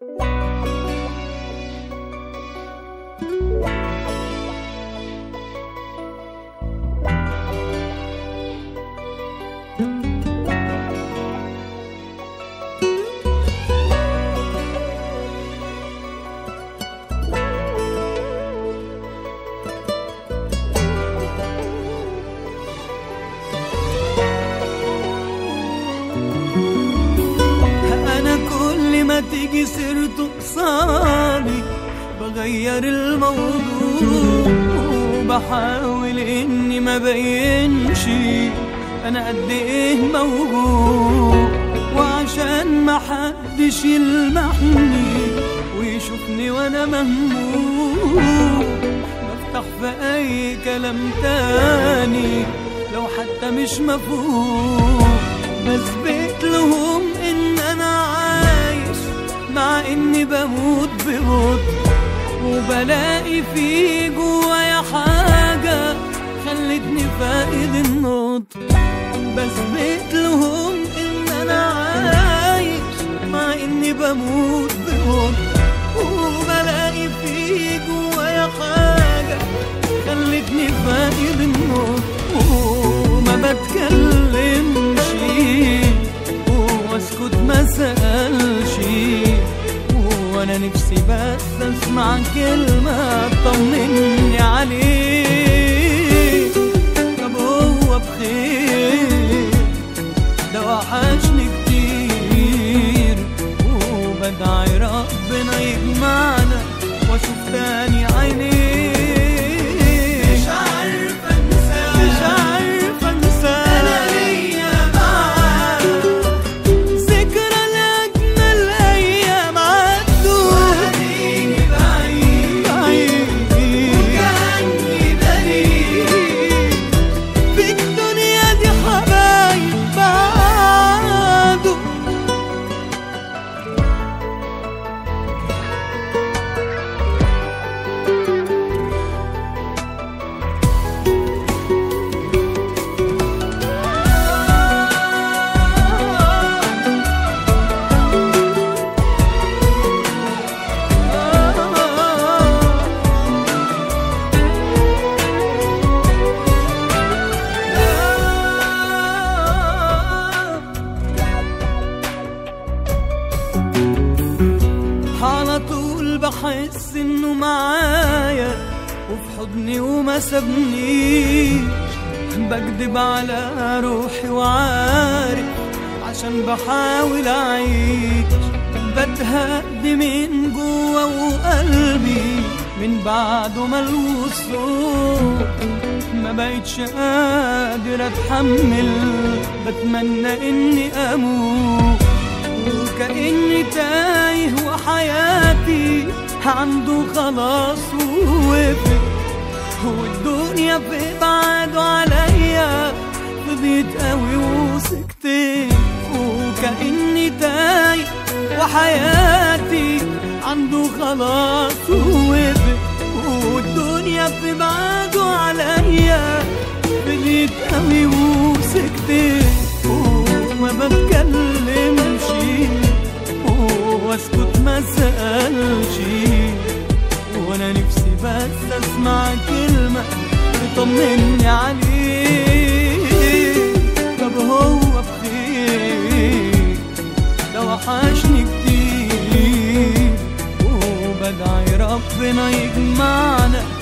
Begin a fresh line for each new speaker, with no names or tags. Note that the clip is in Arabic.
تيجي سيرته قصادي بغير الموضوع، وبحاول اني ما بينش انا قد ايه موجوع، وعشان ما حدش يلمحني ويشوفني وانا مهموم بفتح في اي كلام تاني لو حتى مش مفهوم، بثبت لهم ان انا عايش مع اني بموت ببطء، وبلاقي في جوايا حاجة خلتني فاقد النطق، بثبت لهم ان انا عايش مع اني بموت ببطء، وبلاقي في جوايا حاجة خلتني فاقد النطق، وما بتكلمش واسكت ما سألش، وانا نفسي بس اسمع كلمة تطمني عليه. طب هو بخير؟ ده وحشني كتير، وبدعي ربنا يجمعنا واشوف تاني عينيه. مش عارفة انساه، مش عارفة انساه، انا ليا معاه ذكرى لاجمل ايام عدوا، واديني بعيد بعيد وكأني بريء في الدنيا دي، حبايب بعدوا. على طول بحس انه معايا وفي حضني وما سابنيش، بكدب على روحي وعارف عشان بحاول اعيش، بتهد من جوا وقلبي من بعده ملوش صوت، ما بقيتش قادر اتحمل، بتمنى اني اموت، وكأني تايه وحياتي عنده خلاص ووقفت، والدنيا في بعده عليا فضيت قوي وسكتت، وكأني تايه وحياتي عنده خلاص ووقفت، والدنيا في بعده عليا فضيت قوي وسكتت، وما بتكلمش واسكت ما سألش، وانا نفسي بس اسمع كلمة تطمني عليه. طب هو بخير؟ ده وحشني كتير، وبدعي ربنا يجمعنا